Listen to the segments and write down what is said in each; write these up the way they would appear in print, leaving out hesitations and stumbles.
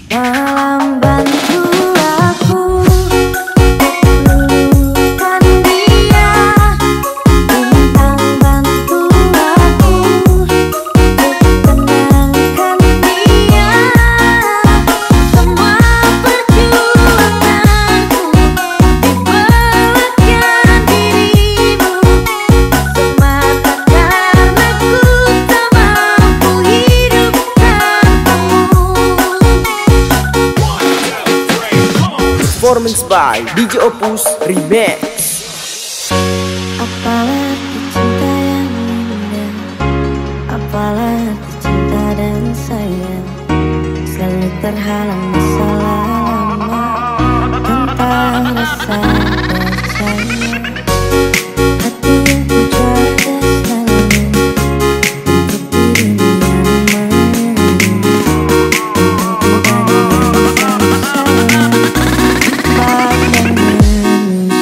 Malam bantu aku luluhkan dia, bintang bantu aku tenangkan dia. Semua perjuanganku dibelakang dirimu, semata karena ku tak mampu hidup tanpamu. Performance by DJ Opus Remix. Apalah cinta yang indah, apalah cinta dan sayang, selalu terhalang masalah lama tentang rasa percaya. Hati yang ku jaga selalu untuk dirimu yang menyayangi, untuk pribadi yang selalu sayang, empat dan menusaya.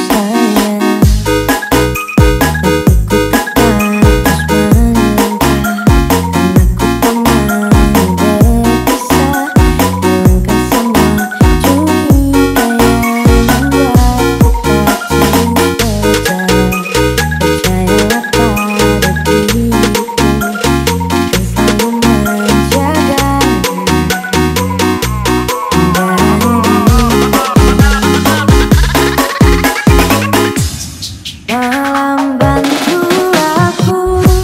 Malam bantu aku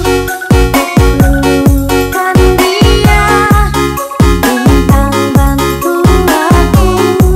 luluhkan dia, bintang bantu aku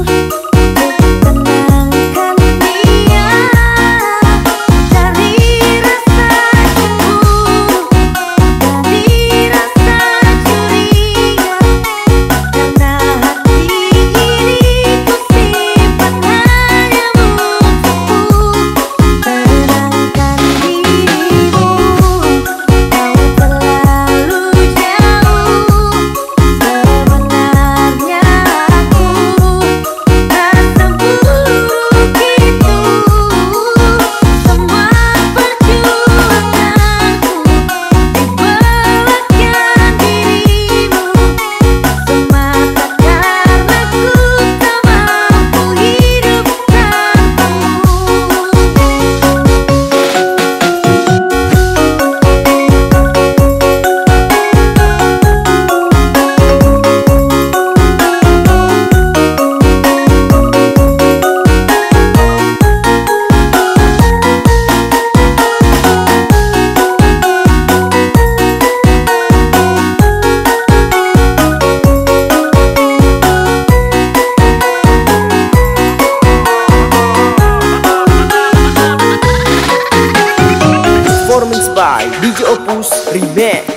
tenangkan dia. Dari rasa cemburu, dari rasa curiga, karena hati ini ku simpan hanya untukmu. Tenangkan dirimu, kau terlalu jauh. Sebenarnya aku tak seburuk itu. Semua perjuanganku dibelakang dirimu, semata karena ku tak mampu hidup tanpamu. Performance by DJ Opus Remix.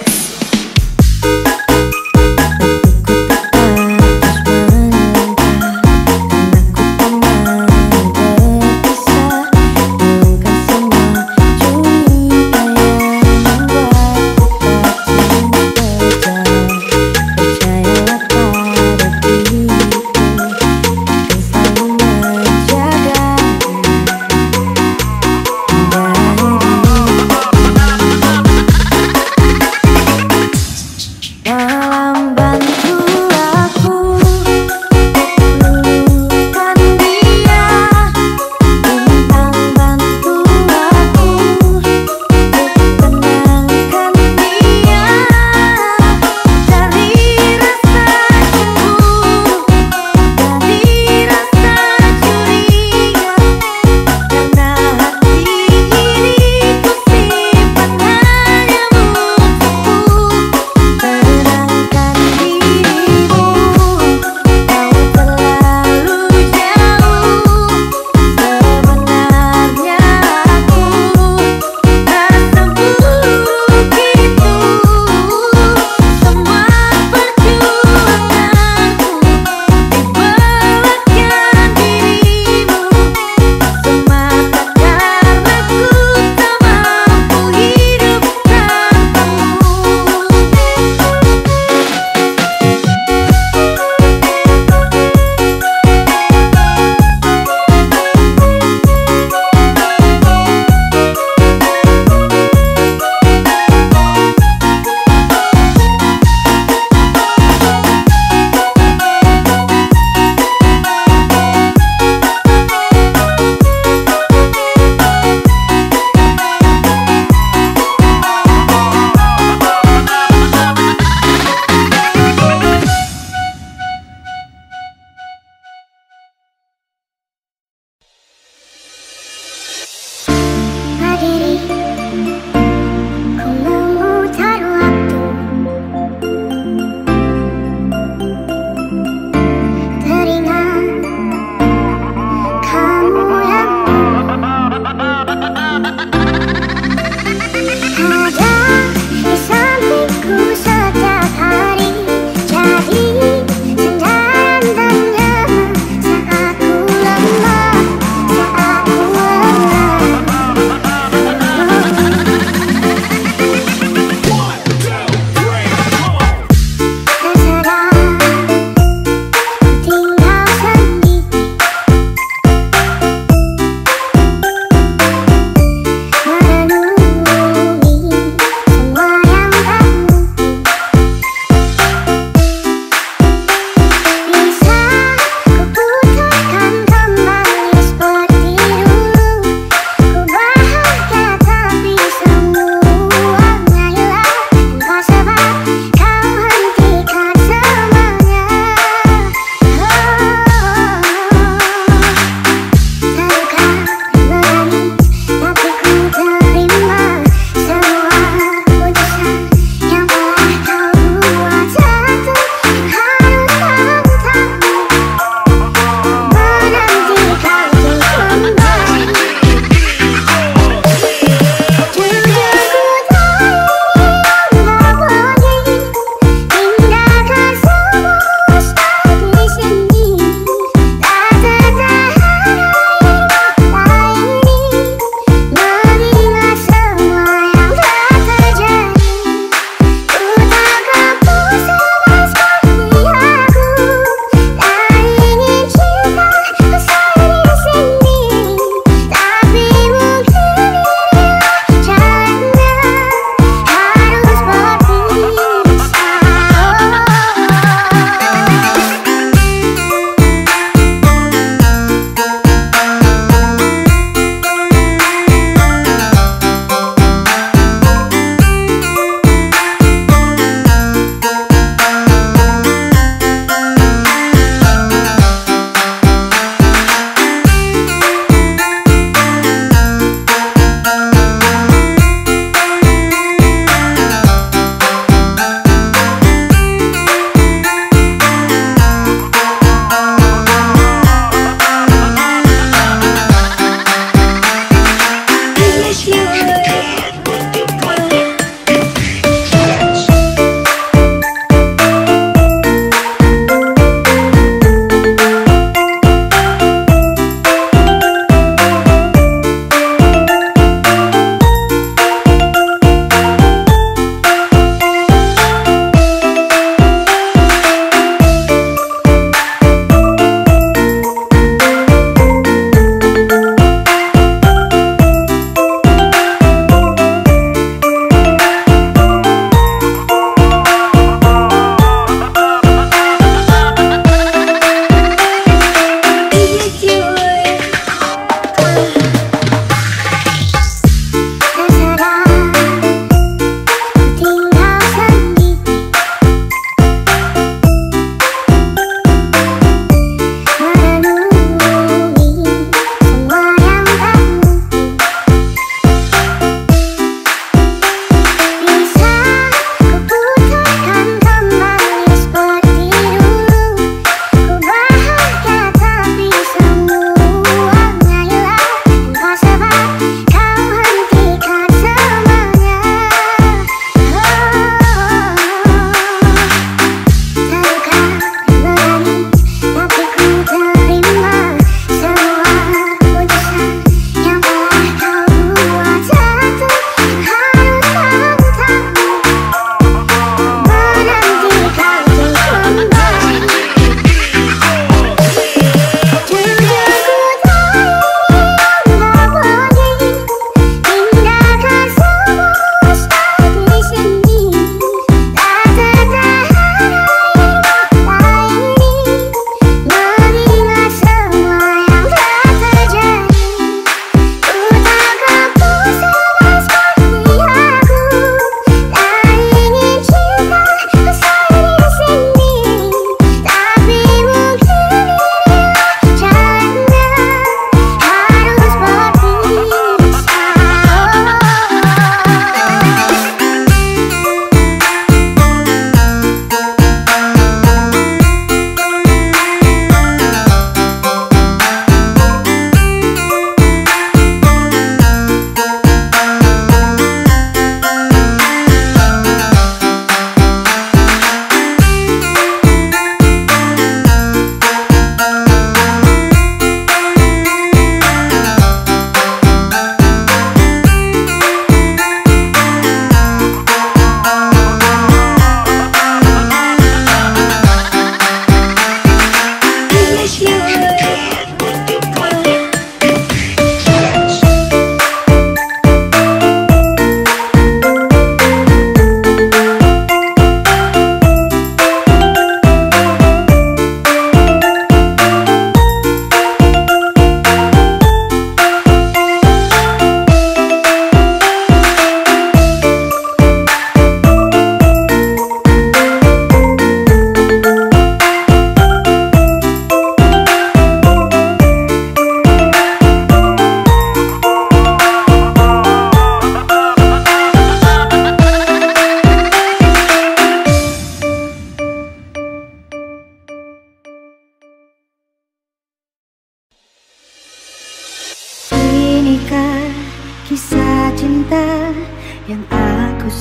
Malam bantu aku luluhkan dia, bintang bantu aku tenangkan dia. Dari rasa cemburu, dari rasa curiga, karena hati ini ku simpan hanya untukmu. Tenangkan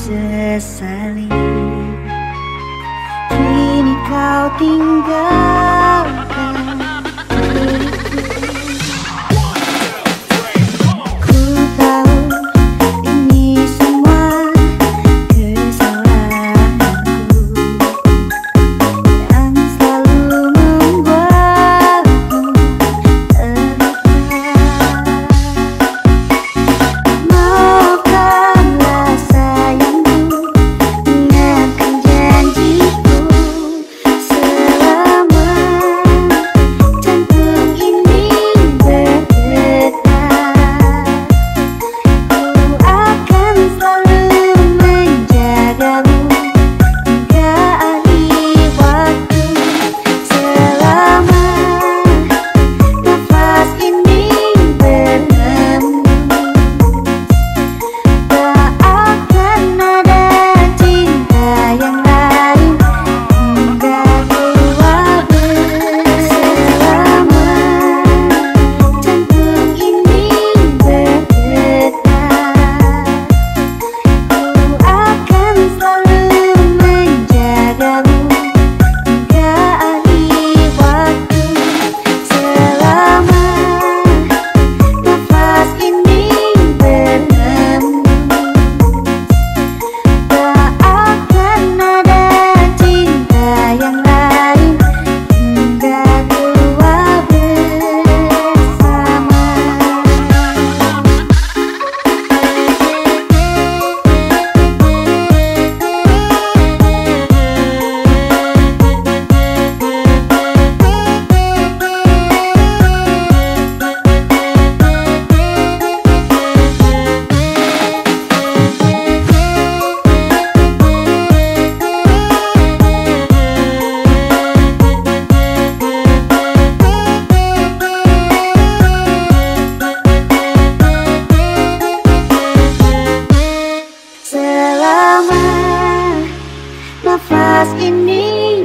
sesali. Kini kau tinggalkan diriku. Ku tahu ini semua kesalahanku yang selalu membuatmu terluka. Maafkanlah sayangku, ingatkan janjiku selama jantung ini berdetak. Ku akan selalu menjagamu hingga akhir waktu. Selama nafas ini berhembus, tak akan ada cinta yang lain hingga tua selama jantung ini berdetak. Ku akan selalu menjagamu hingga akhir waktu. Selama nafas ini berhembus, tak akan ada cinta yang lain hingga tua bersama. Selama nafas ini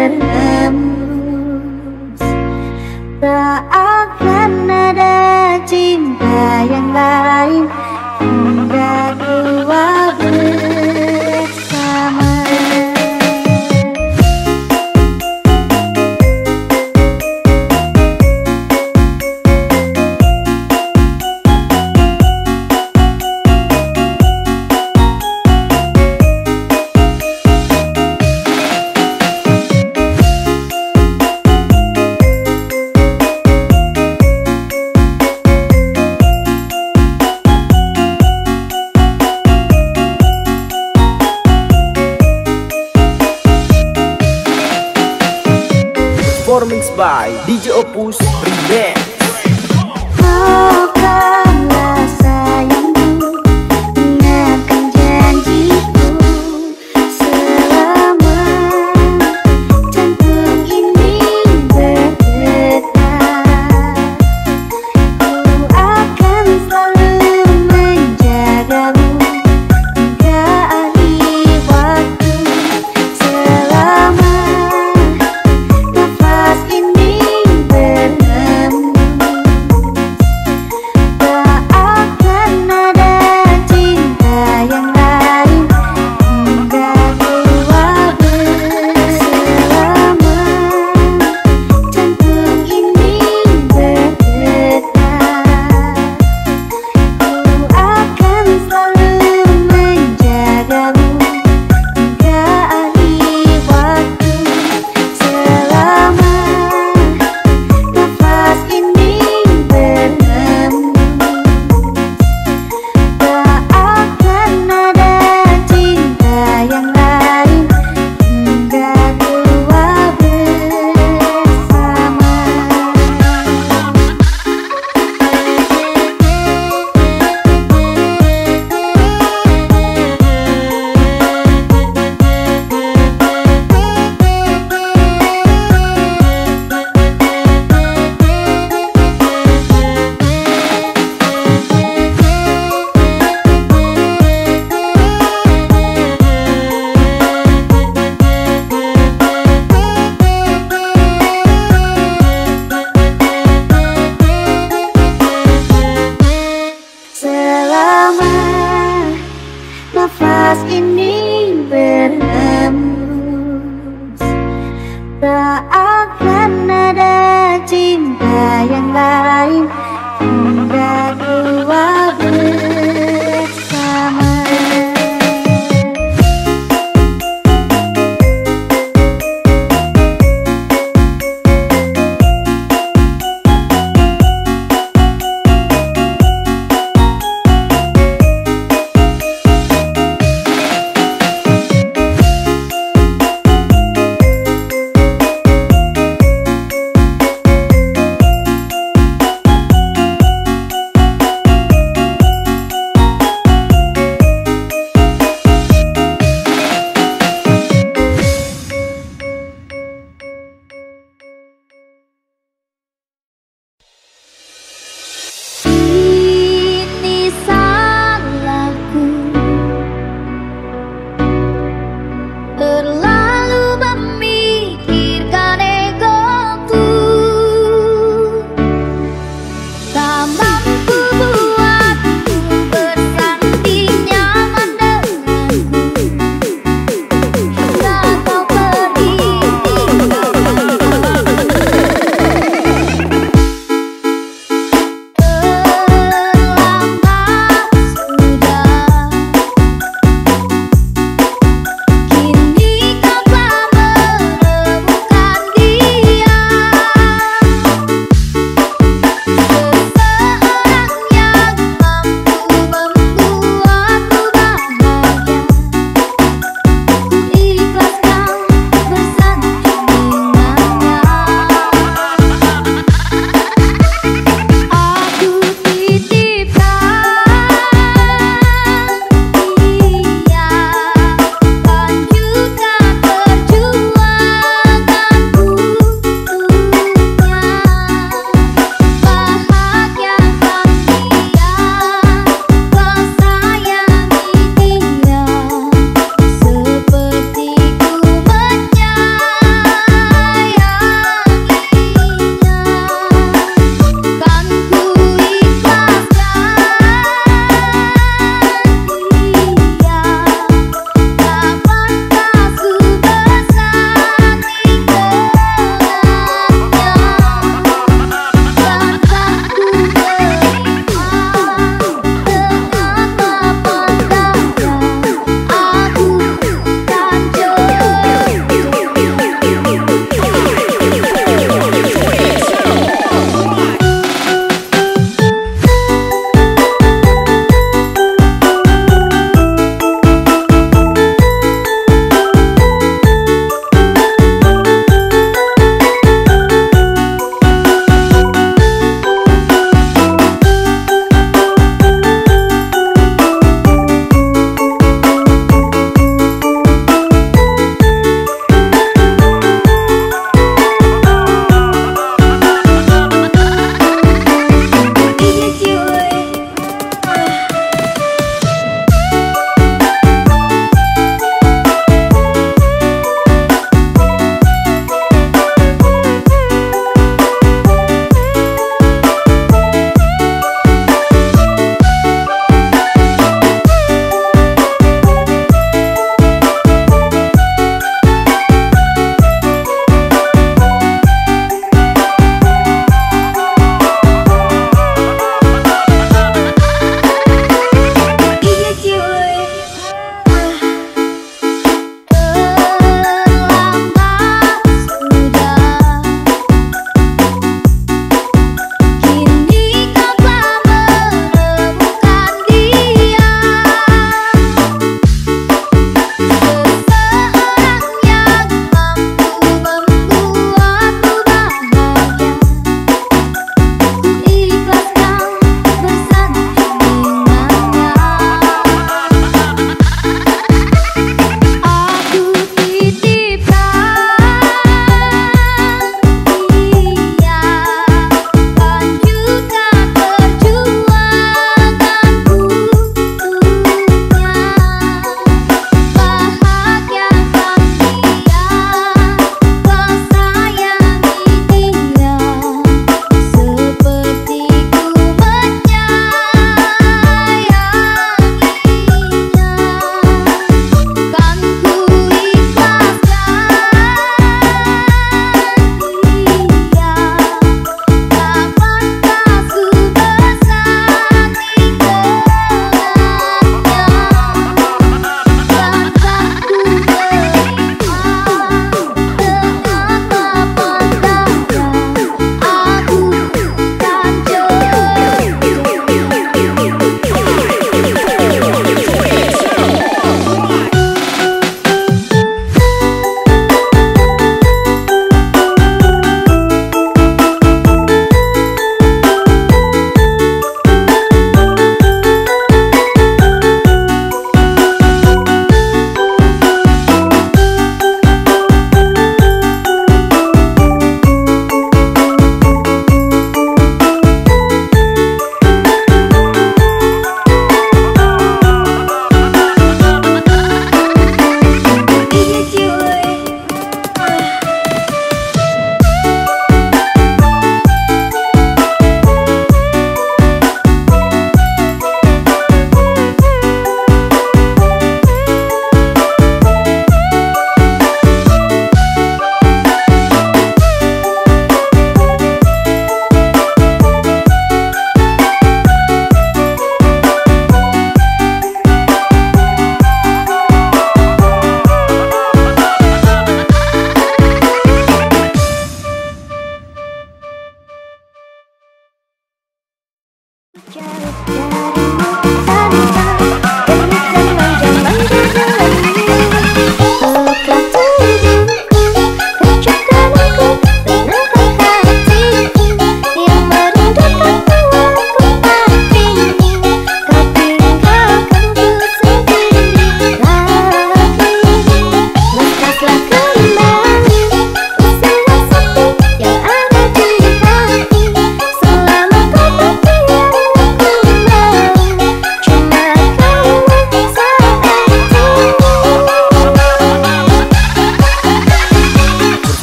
berhembus, tak akan ada cinta yang lain hingga tua bersama. Performance by DJ Opus Remix. Maafkanlah sayangku, ingatkan janjiku selama jantung ini berdetak. Ku akan selalu menjagamu hingga akhir waktu. Selama nafas ini berhembus, Tak akan ada cinta yang lain hingga tua bersama.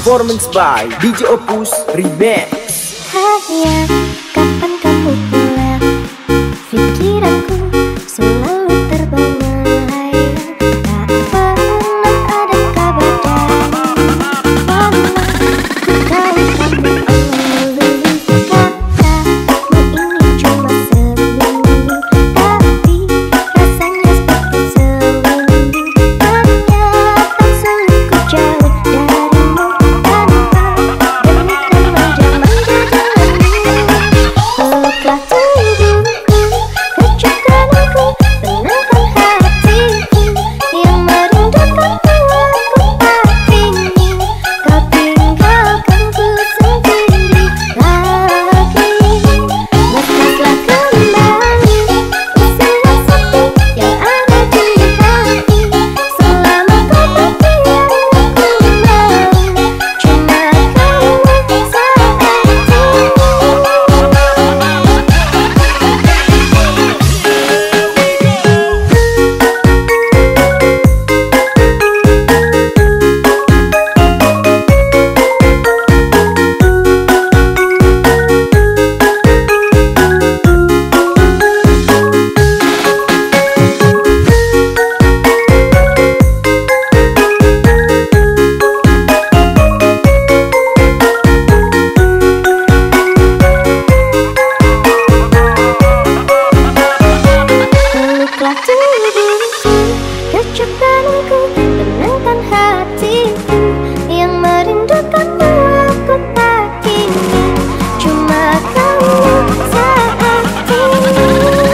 Performance by DJ Opus Remix. Hanya kapan kamu pulang, pikiranku selalu terbayang. Tak pernah ada kabar dari walau ku tahu kamu melulu. Katamu ini cuma seminggu, tapi rasanya seperti seminggu. Ternyata sulit ku jauh darimu tanpa demi manja-manja jalanmu. Peluklah tubuhku, kejutkan aku, tenangkan hatiku yang merindukanmu. Aku tak ingin kau tinggalkanku sendiri lagi. Lepaslah kembali usia sepi yang ada di hati. Selama kau pergi aku mau cuma kamu saat peluklah tubuhku, kejutkan aku, tenangkan hatiku yang merindukanmu. Aku tak ingin cuma kamu saat ini.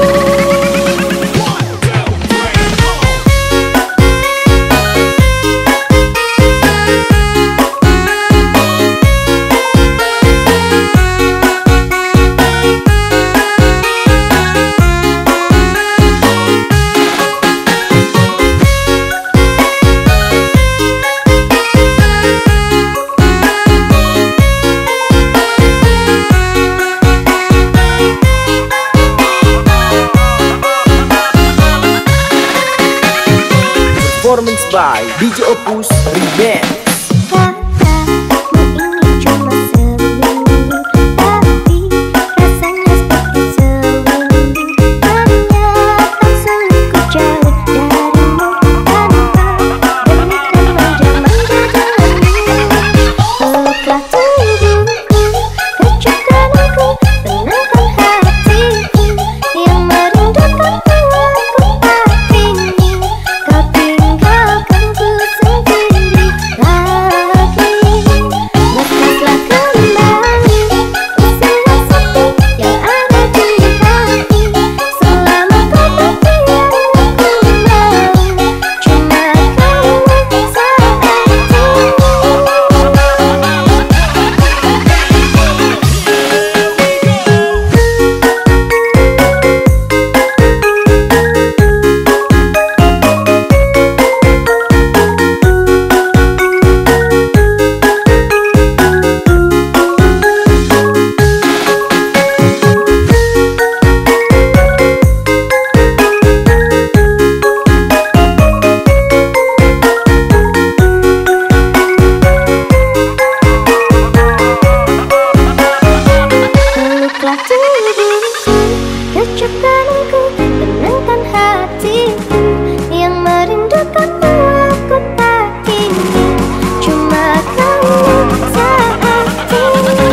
Performance by DJ Opus Remix. Katamu ini cuma seminggu, tapi rasanya seperti seminggu. Ternyata sulit ku jauh darimu tanpa demi manja-manja jalanmu. Peluklah tubuhku, kejutkan aku, tenangkan hatiku yang merindukanmu. Aku tak ingin kau tinggalkanku sendiri lagi. Lepaslah kembali usia sepi yang ada di hati. Selama kau pergi aku mau cuma kamu saat ini. Peluklah tubuhku, kejutkan aku, tenangkan hatiku yang merindukanmu. Aku tak ingin cuma kamu saat ini.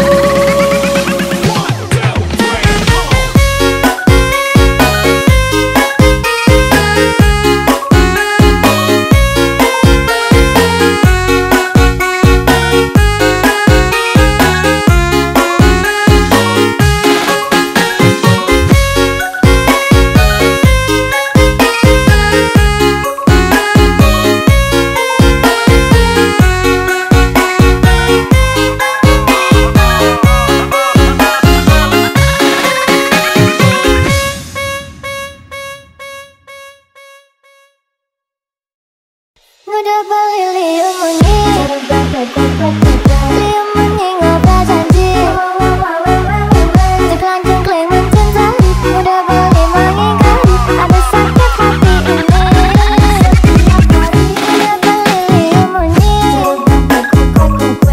Udah balik liu monyet, liu monyet ngobrol janji. Jengklang-jengkling macam tadi, udah balik mengingat ada sakit hati ini. Udah balik liu monyet.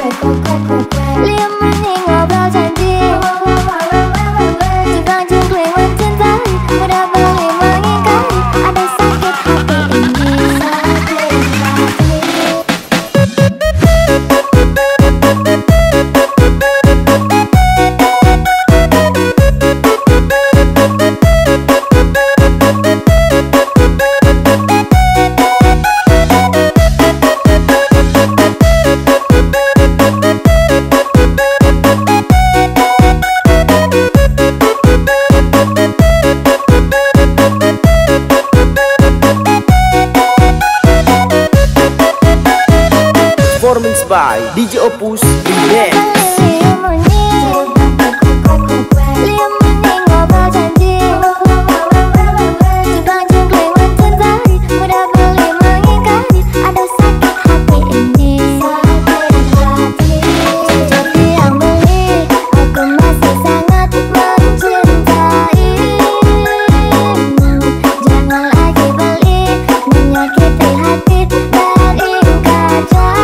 Liam mending ngobrol janji Tukang jungkling mencintai Udah beli mengingkari Ada sakit hati ini Sakit hati Performance by DJ Opus Remix. Liam mending ngobrol janji Tukang jungkling mencintai Udah beli mengingkari Ada sakit hati ini Sakit hati Jadi yang beli Aku masih sangat mencintaimu Jangan lagi beli Menyakiti hati dan ingkar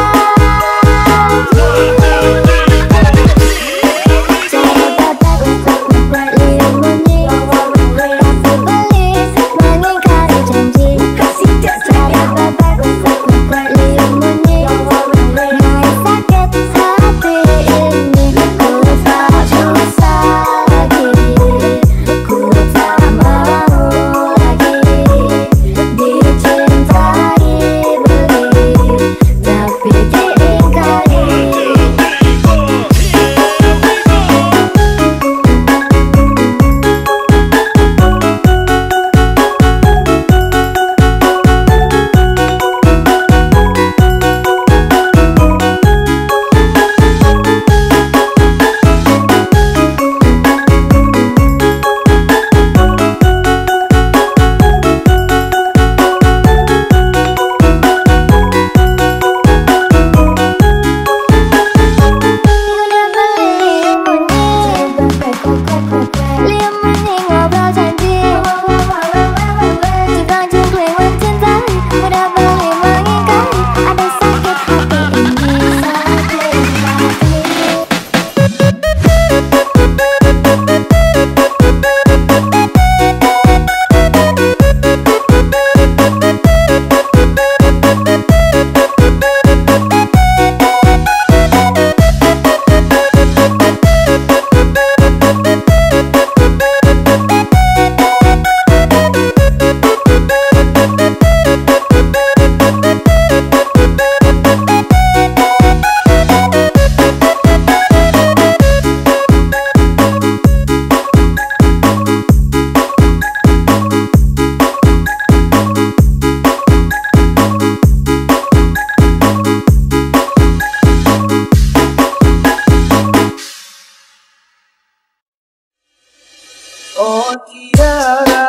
Oh tiara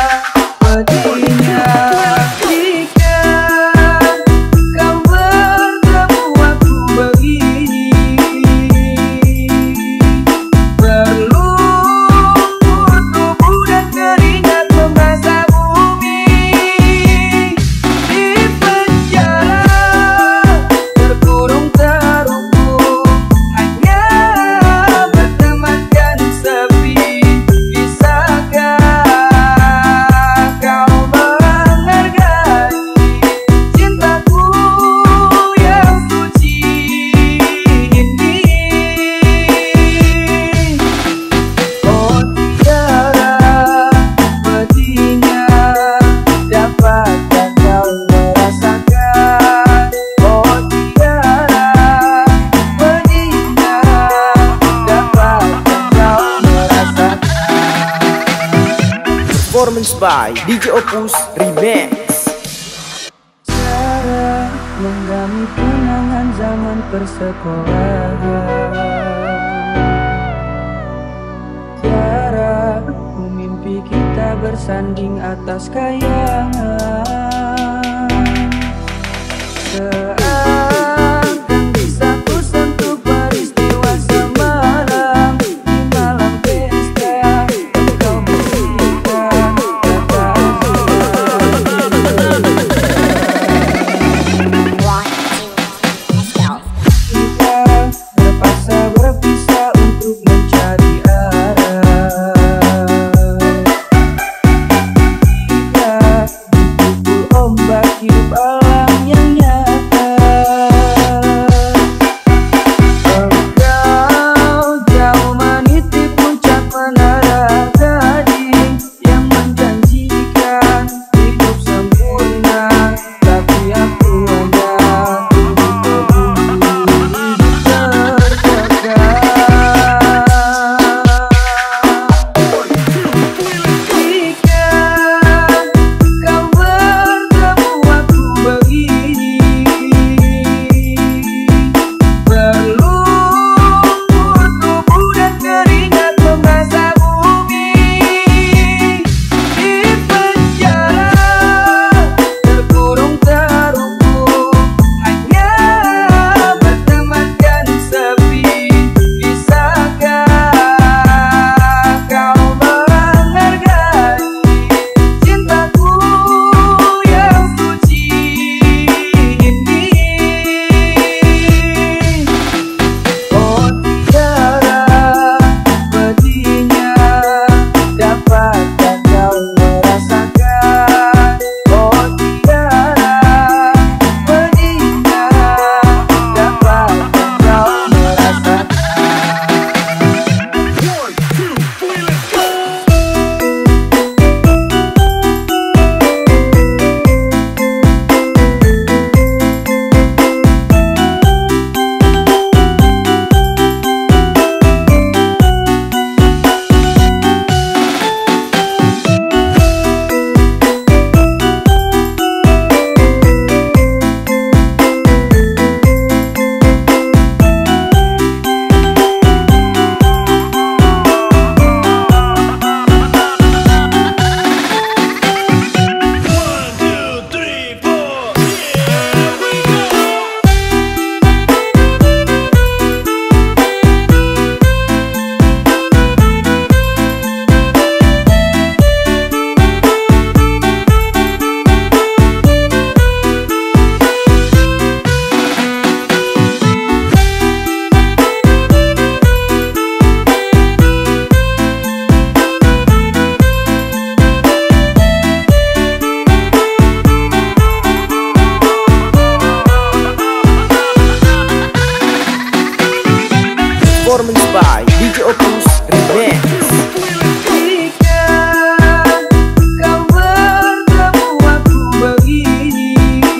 pedihnya jika kau bertemu aku begini. Berlumpur tubuh dan keringat membasah bumi. Di penjara terkurung terungkung, hanya berteman dan sepi. Performance by DJ Opus Remix. Cara menggami kenangan zaman persekolahan, cara mimpi kita bersanding atas kayangan. Seakan bisa ku sentuh peristiwa semalam. Di malam pesta engkau berikan kata kita Performance by DJ Opus Remix. Jika kau bertemu aku begini,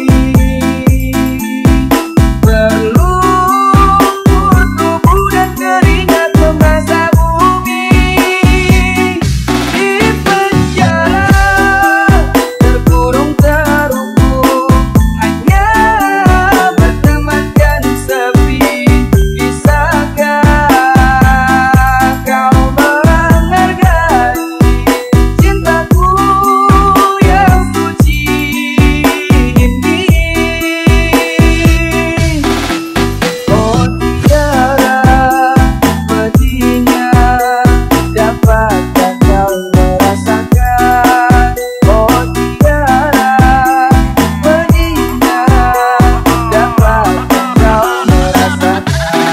berlumpur tubuh dan keringat membasah bumi. Di penjara terkurung terungkung, hanya berteman dan sepi. Bisakah kau menghargai cintaku yang suci ini? Oh tiara, pedihnya dapatkah kau merasakan? Oh tiara, pedihnya dapatkah kau merasakan?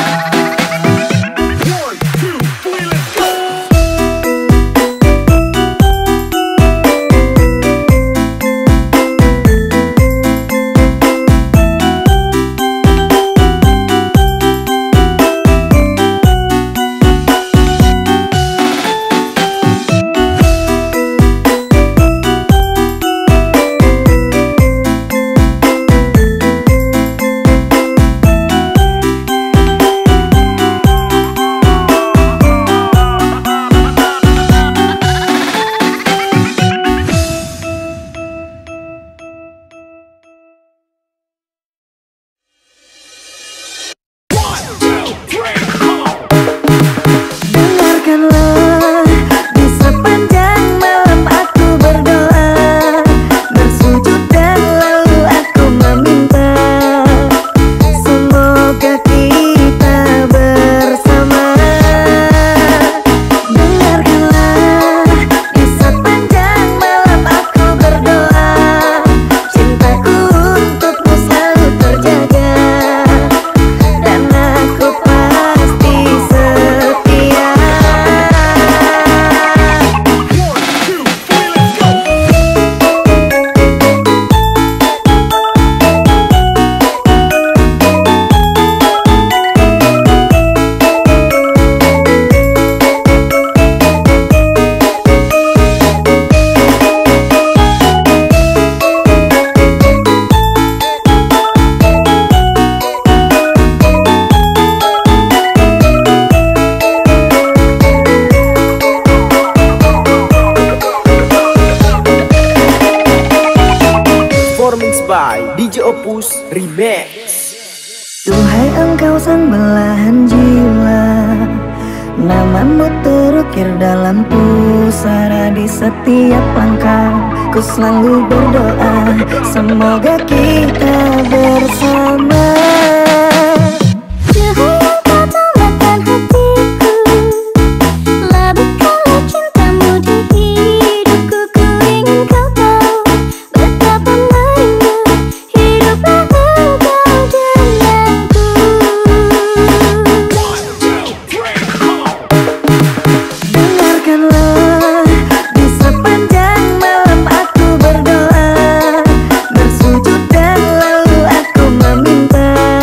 Dengarkanlah, di sepanjang malam aku berdoa, bersujud dan lalu aku meminta, semoga kita bersama. Dengarkanlah, di sepanjang malam aku berdoa, cintaku untukmu selalu terjaga, dan aku pasti setia. Performance by DJ Opus Remix. Duhai engkau sang belahan jiwa, namamu terukir dalam pusara di setiap langkah. Ku selalu berdoa, semoga kita bersama. Cahaya kau tolakkan hatiku, labaikanlah cintamu di hidupku. Ku ingin kau tahu betapa lainnya hiduplah engkau denganku. Dengarkanlah, di sepanjang malam aku berdoa, bersujud dan lalu aku meminta,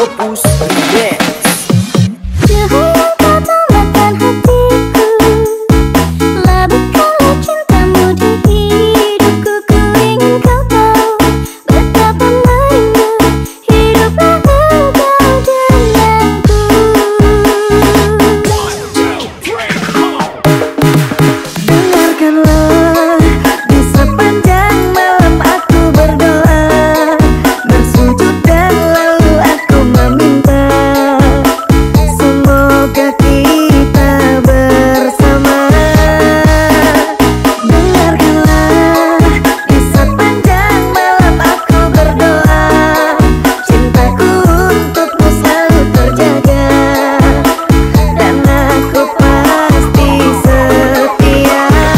Opus Remix. Cahaya kau tambahkan hatiku, labaikanlah cintamu di hidupku. Ku ingin kau tahu betapa merindu hiduplah engkau denganku. Dengarkanlah di sepanjang malam aku berdoa, bersujud dan lalu aku meminta, semoga kita bersama. Dengarkanlah di sepanjang malam aku berdoa, cintaku untukmu selalu terjaga, dan aku pasti setia.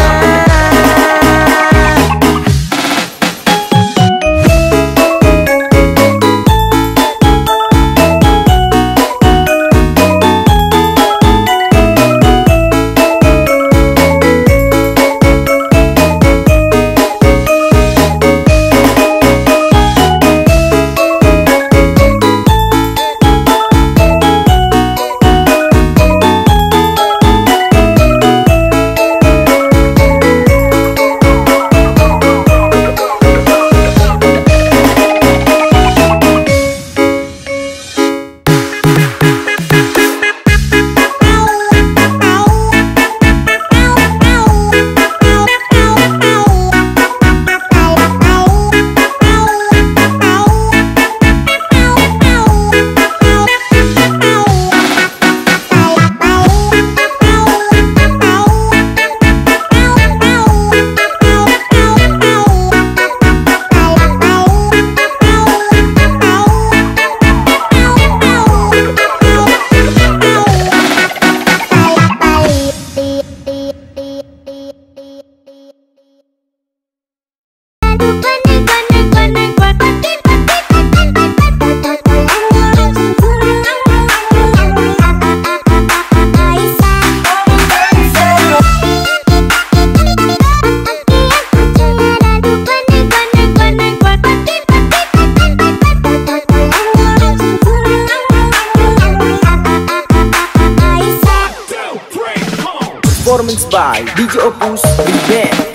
Performance by DJ Opus Remix.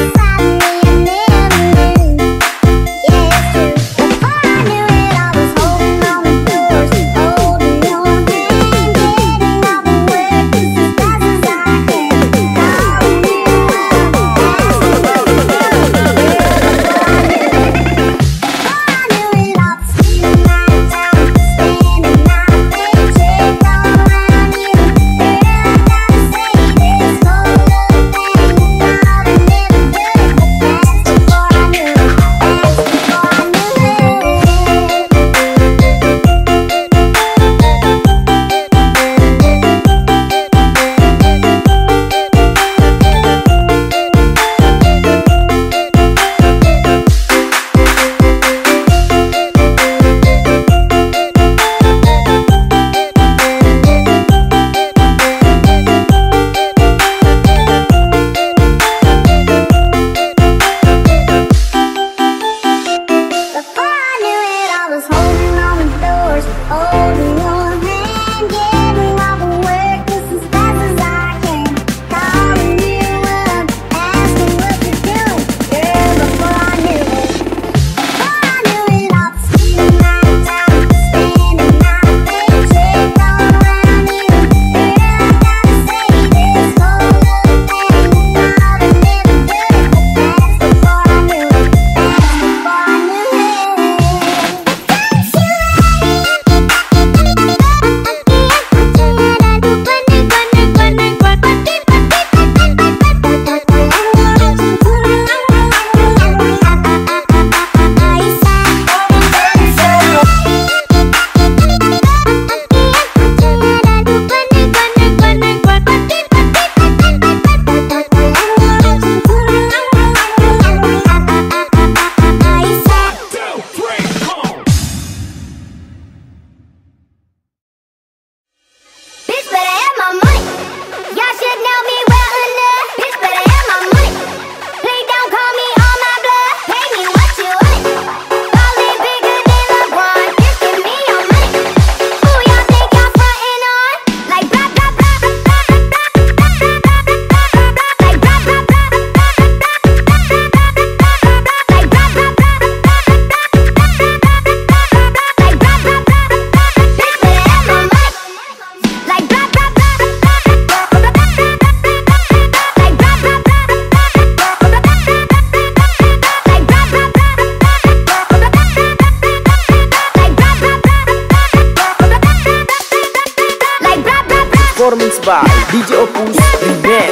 Yeah, it's true. Before I knew it, I was holding DJ Opus Remix.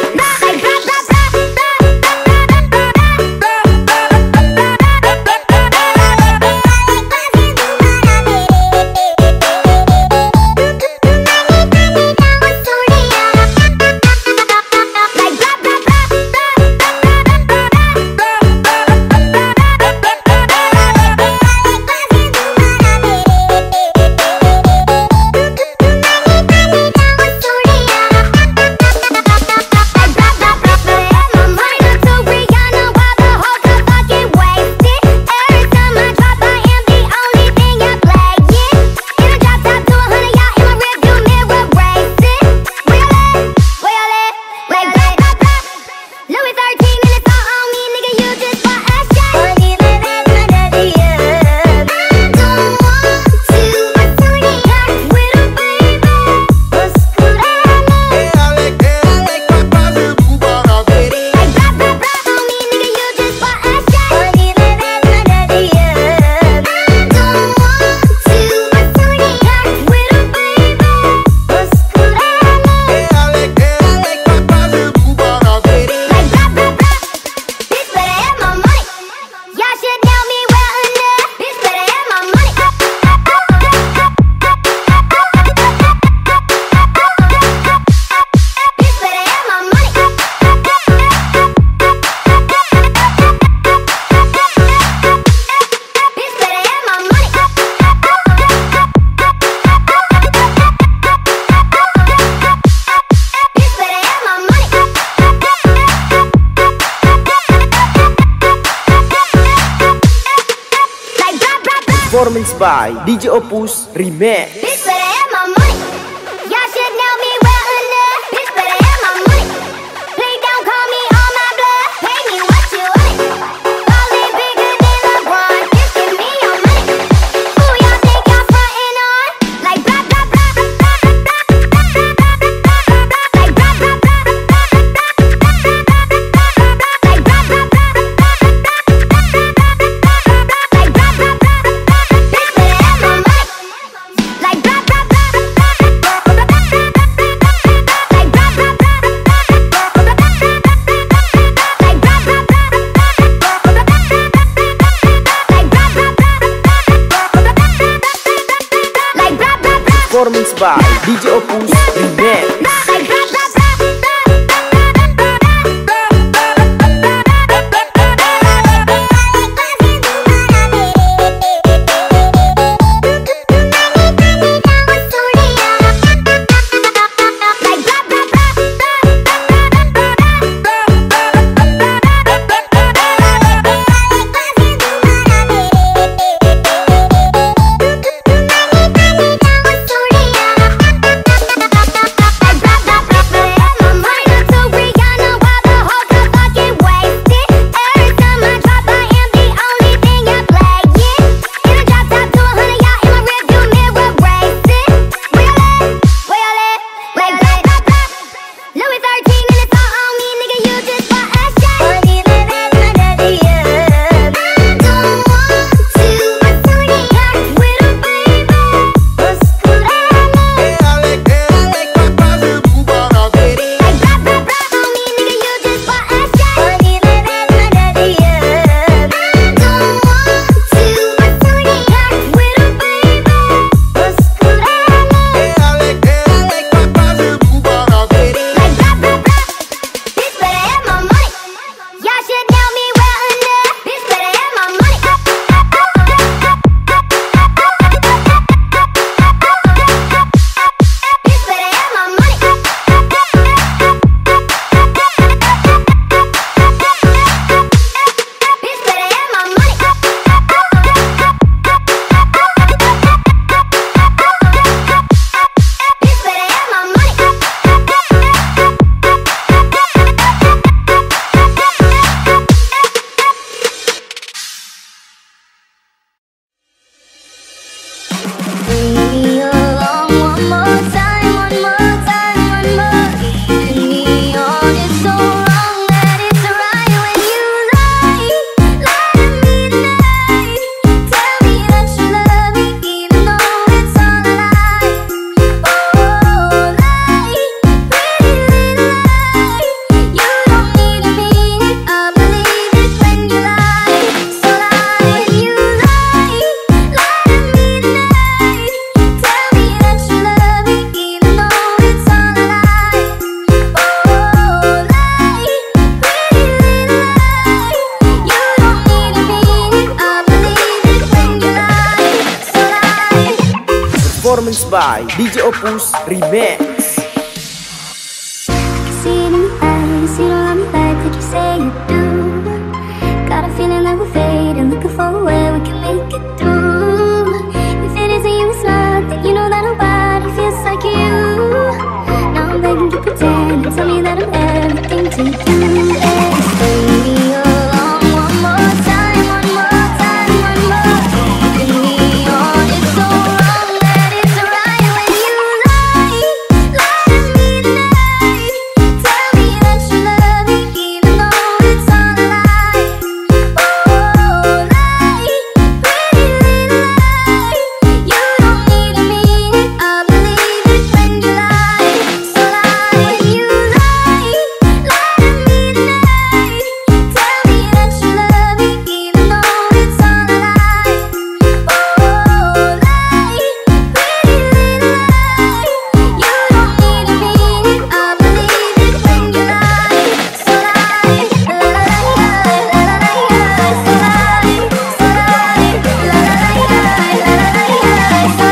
Performance by DJ Opus Remix. Bitch better have my money. Y'all should know me well enough. Bitch better have my money. Please don't call me on my bluff. Pay me what you want. Ballin' bigger than LeBron. Just give me your money. Who y'all think y'all frontin' on? Like blah blah blah blah blah blah blah blah blah. Like blah blah blah blah blah blah blah blah. Like blah blah blah blah blah blah blah blah. Like blah blah blah. Performance by DJ Opus Remix. Performance by DJ Opus Remix. See it in your eyes, you don't love me back, did you say you do? Got a feeling that we'll fade and looking for a way we can make it through. If it isn't you, it's not, then you know that nobody feels like you. Now I'm begging you pretend and tell me that I'm everything to you. And stay along one more time, one more time, one more. Put me on, it's so wrong that it's right when you lie to me tonight. Tell me that you love me even though it's all a lie. Oh, lie, pretty little lie. You don't need to mean it, I believe it when you lie. So lie when you lie to me tonight. Tell me that you love me even though it's all a lie. Oh, lie, pretty little lie. You don't need to mean it, I believe it when you lie. So lie, la la la la la la la. So lie, la la la la la la. So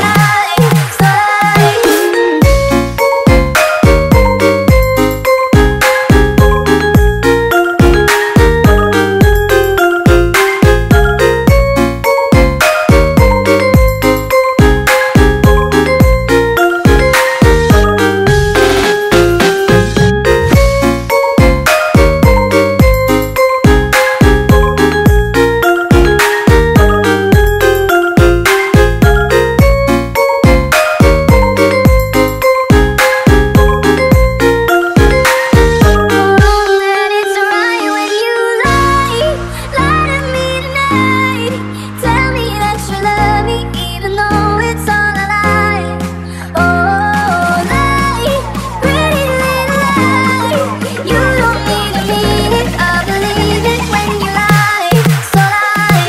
that it's right when you lie to me tonight. Tell me that you love me even though it's all a lie. Oh, lie, pretty little lie. You don't need to mean it, I believe it when you lie. So lie.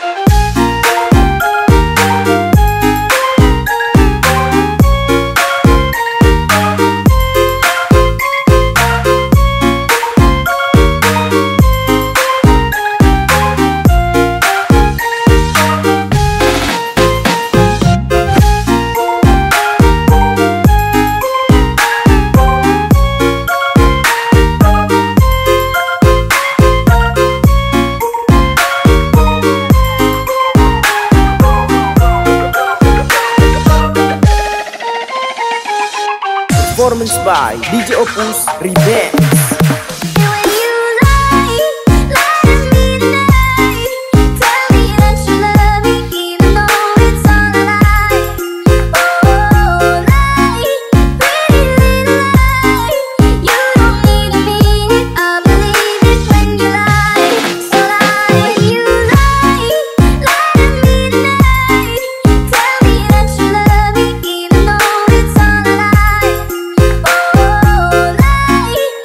Performance by DJ Opus Remix. When you lie to me tonight. Tell me that you love me even though it's all a lie. Oh, lie, pretty little lie. You don't need to mean it, I believe it when you lie. So lie when you lie to me tonight. Tell me that you love me even though it's all a lie. Oh, lie,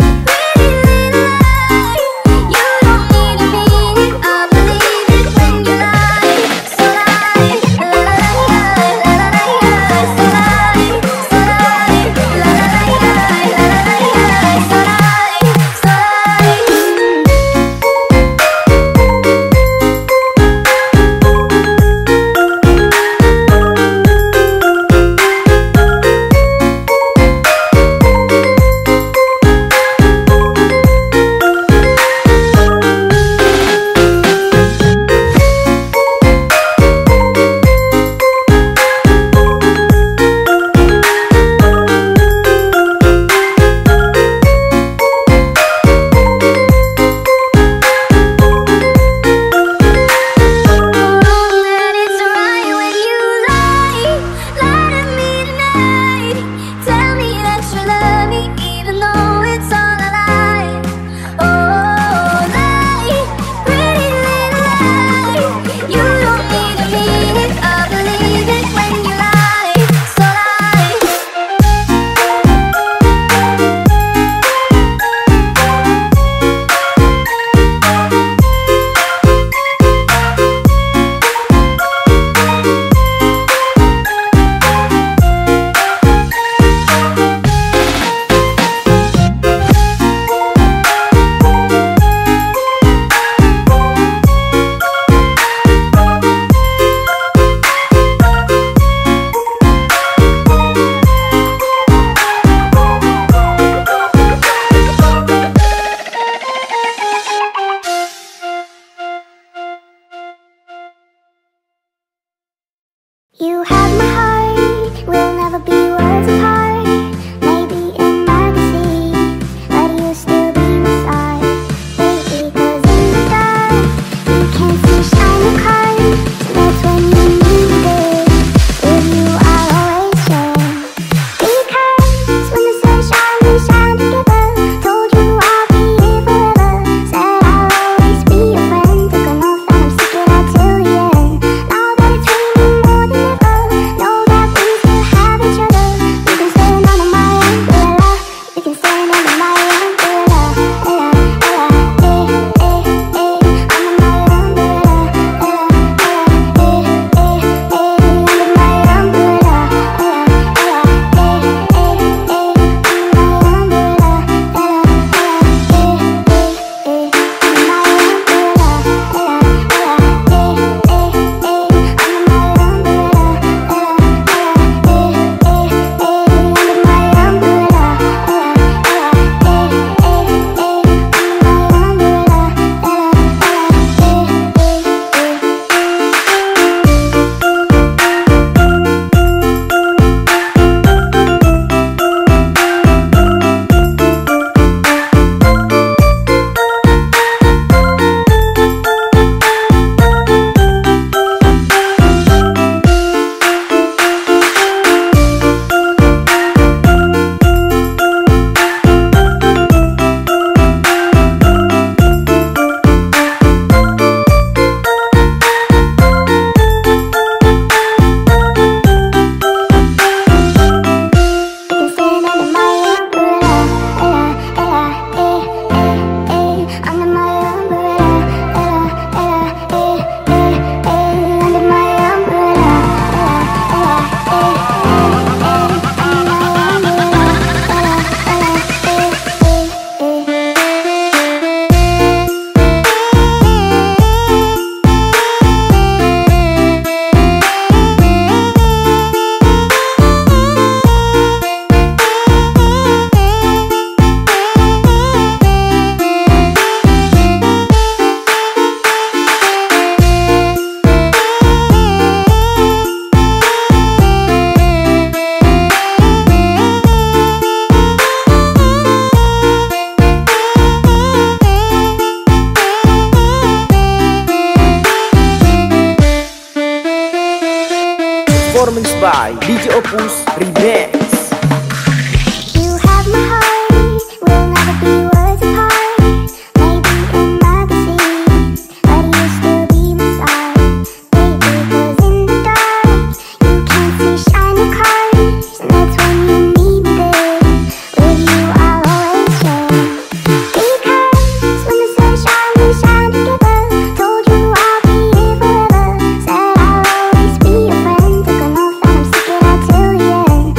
DJ Opus Remix. You have my heart, we'll never be worlds apart. Maybe in magazines, but you still be my star. Baby, 'cause in the dark, you can't see shiny cars, and that's when you need me there. With you I'll always share. Because when the sun shines, we shine together. Told you I'll be here forever. Said I'll always be your friend. Took an oath that I'm sticking out till the end.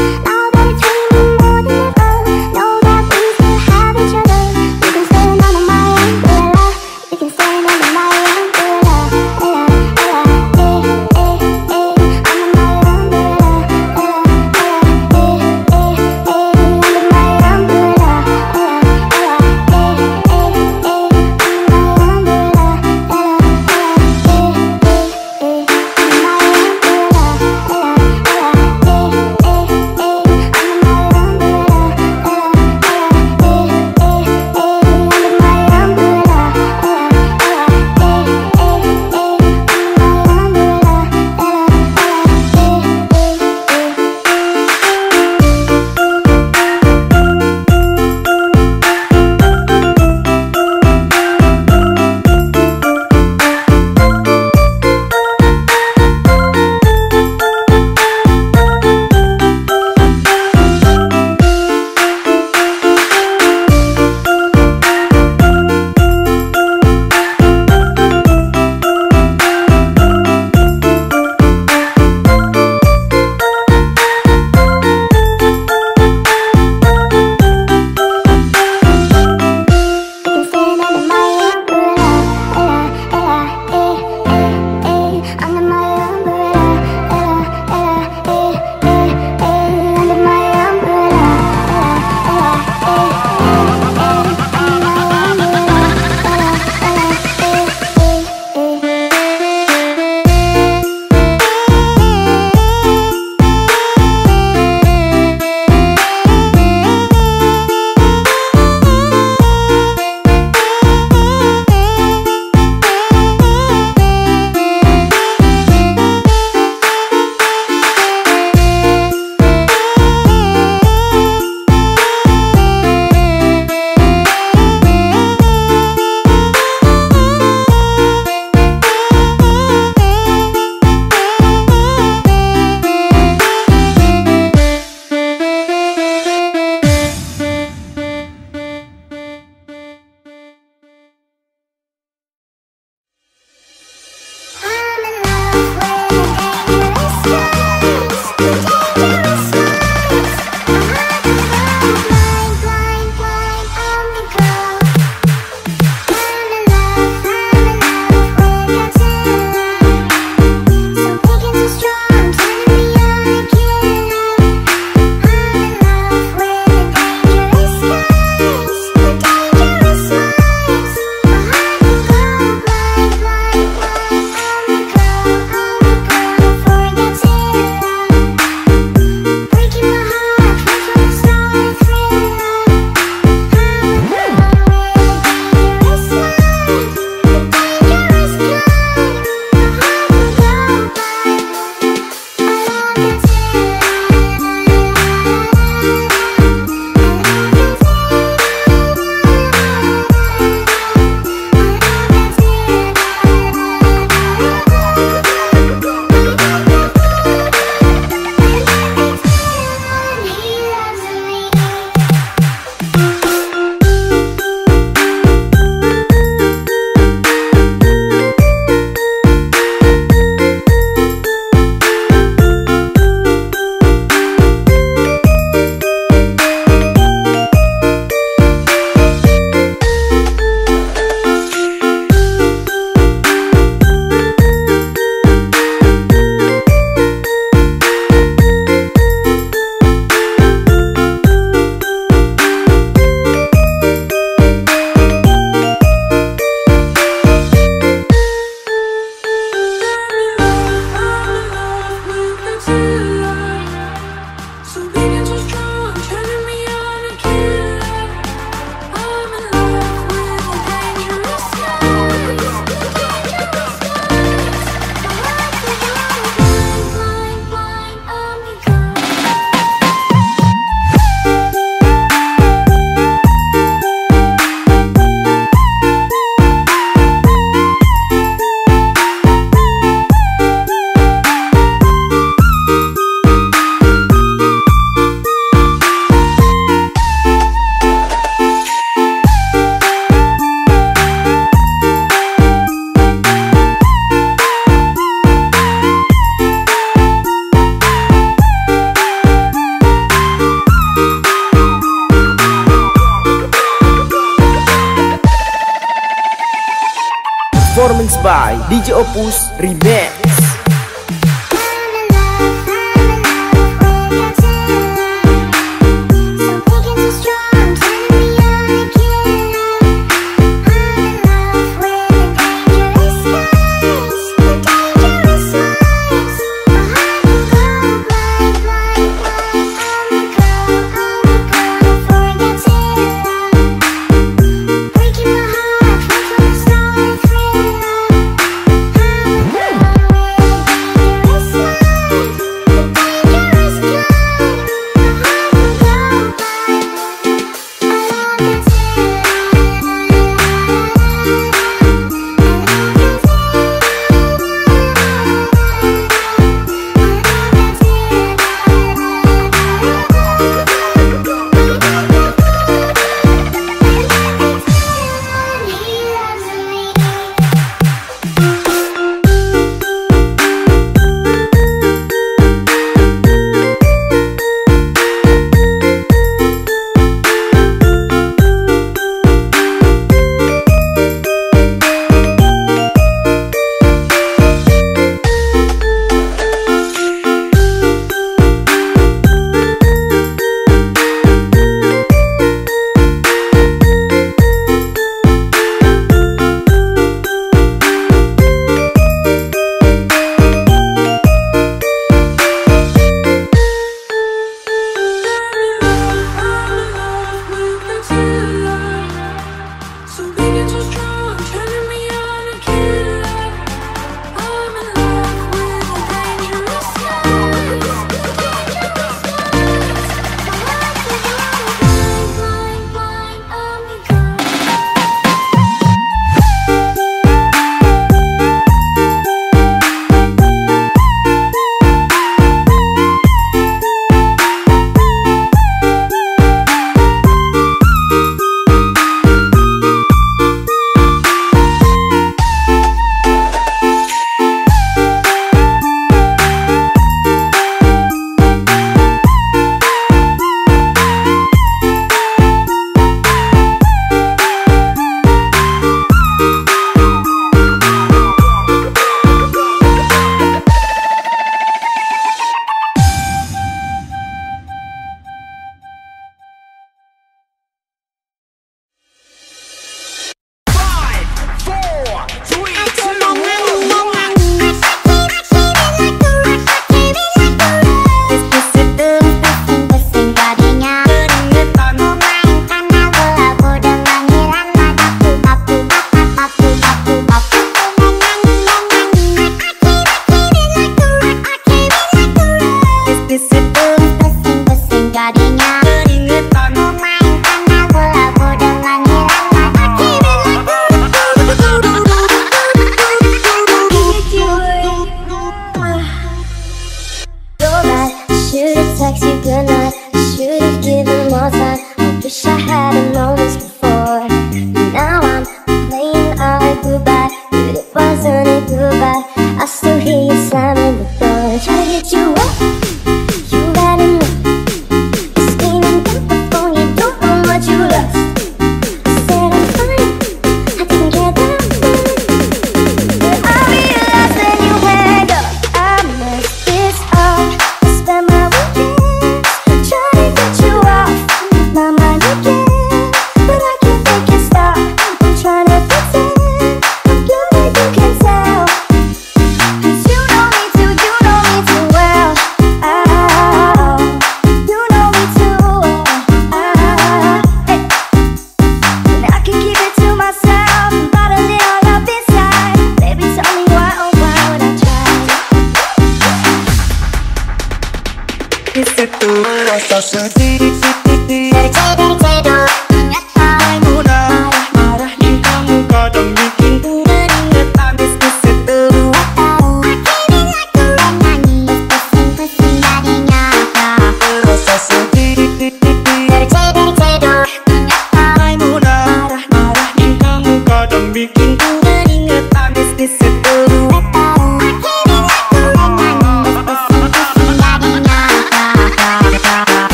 Performance by DJ Opus Remix.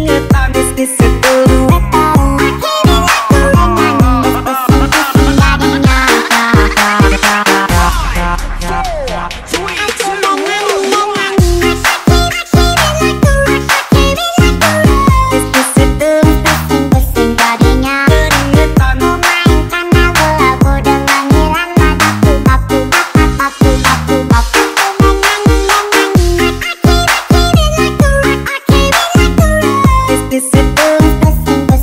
This is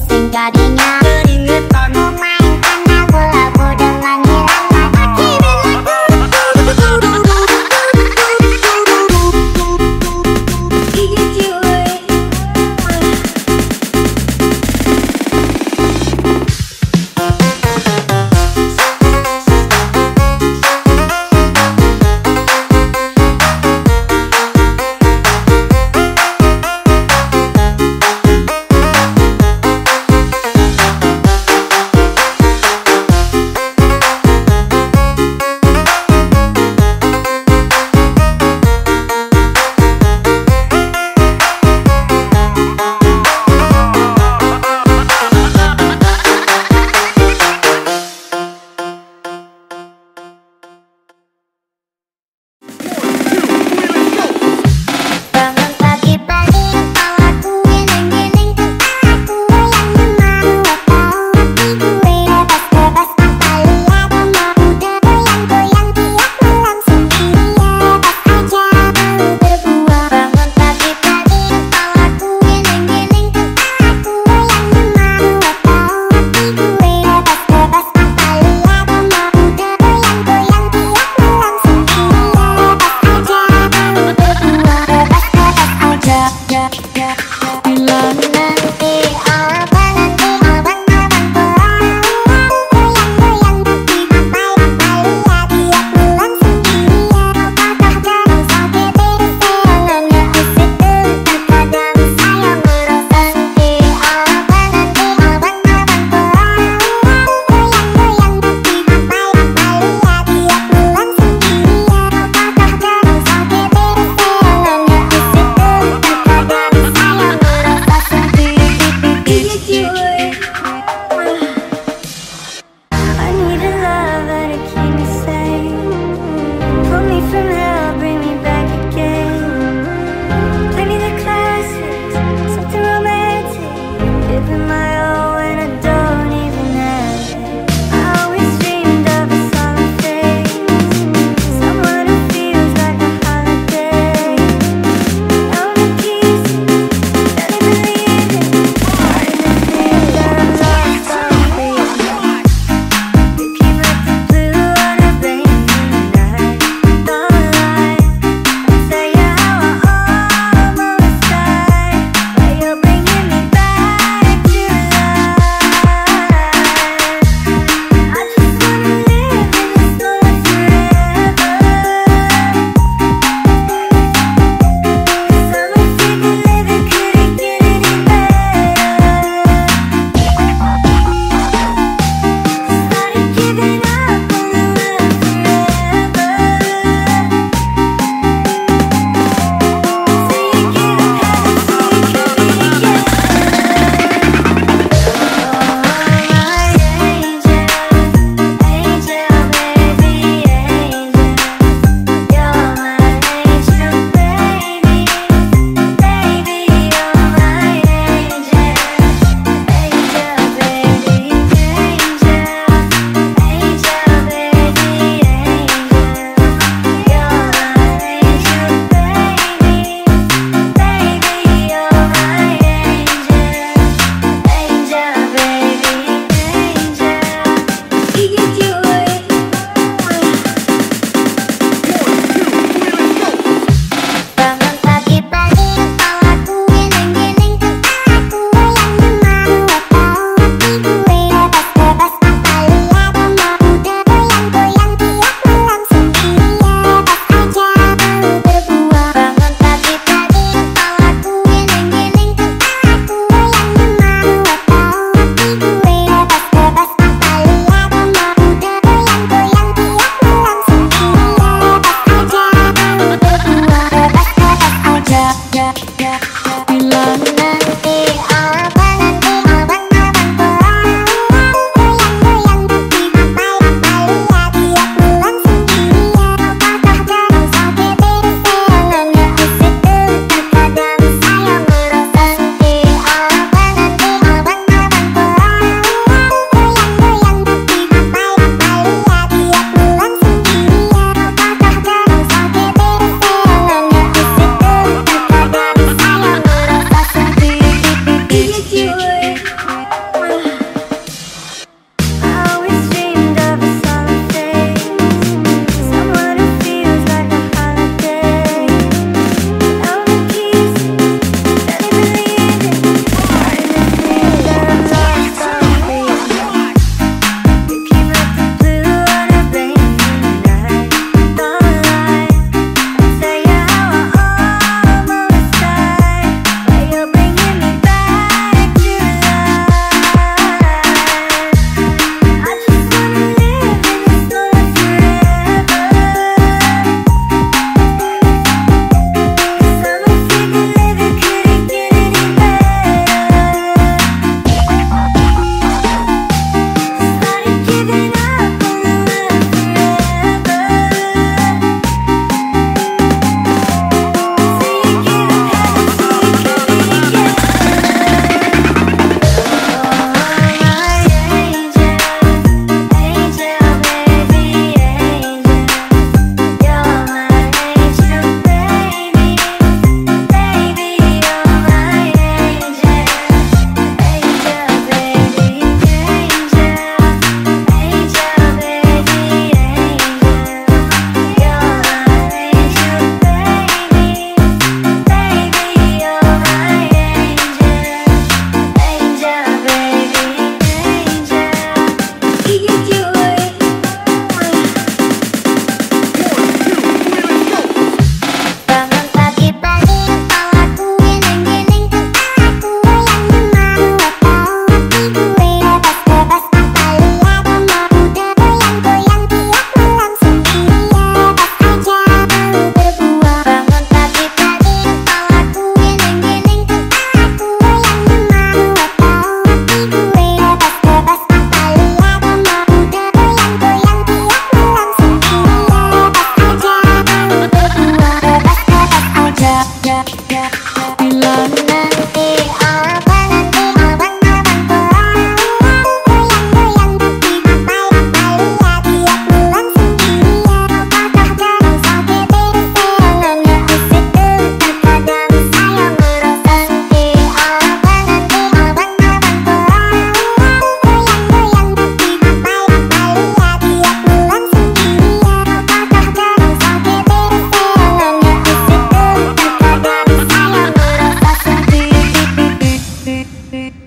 Beep, beep.